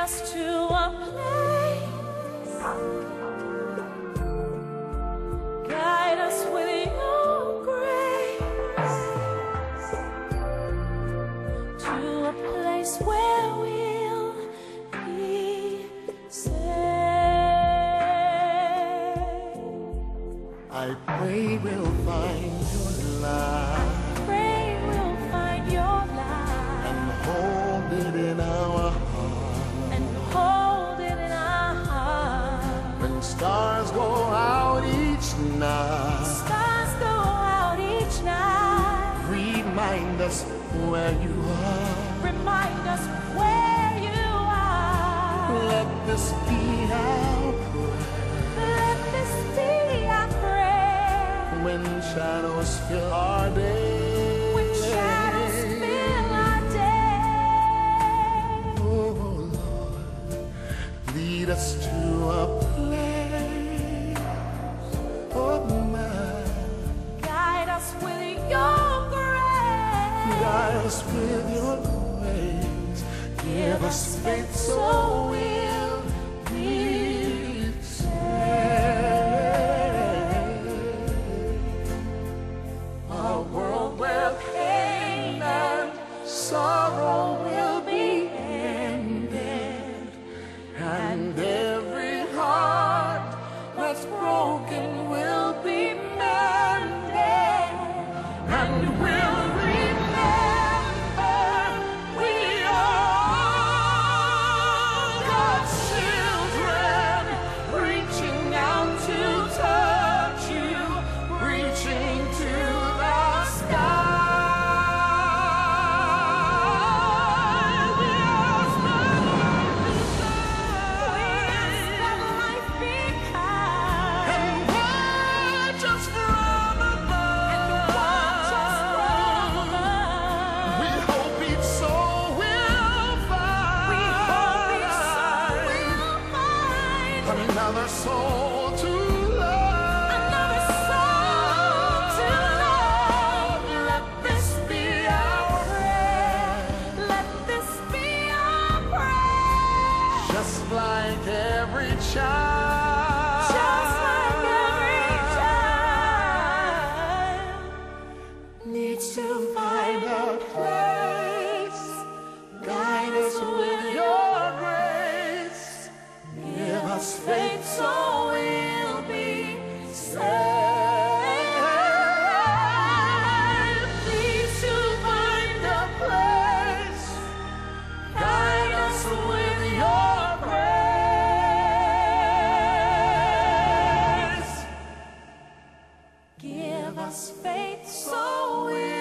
us to a place. Guide us with your grace to a place where we'll be safe. I pray we'll find your light. Pray we'll find your light And hold it in our heart. and hold it in our heart. When stars go out each night, Stars go out each night. remind us where you are. Remind us where you are. Let this be our prayer. Let this be our prayer. When shadows fill our day. When shadows fill our day. Oh Lord, lead us to a place of mine. Guide us with your grace. Guide us with your grace. Give us faith so we'll be saved. A world where pain and sorrow will be ended, and every heart that's broken will be mended, and we'll remember we are God's children, reaching out to touch you, reaching to the sky. We ask that life be kind, and watch us from above. We hope each soul will find another soul to love. Another soul to love. Let this be our prayer. Let this be our prayer. Just like every child. Just like every child Needs to find a place. Guide us with your grace. Give us faith so we'll be saved. Need to find a place. Guide us with your grace. Give us faith so we'll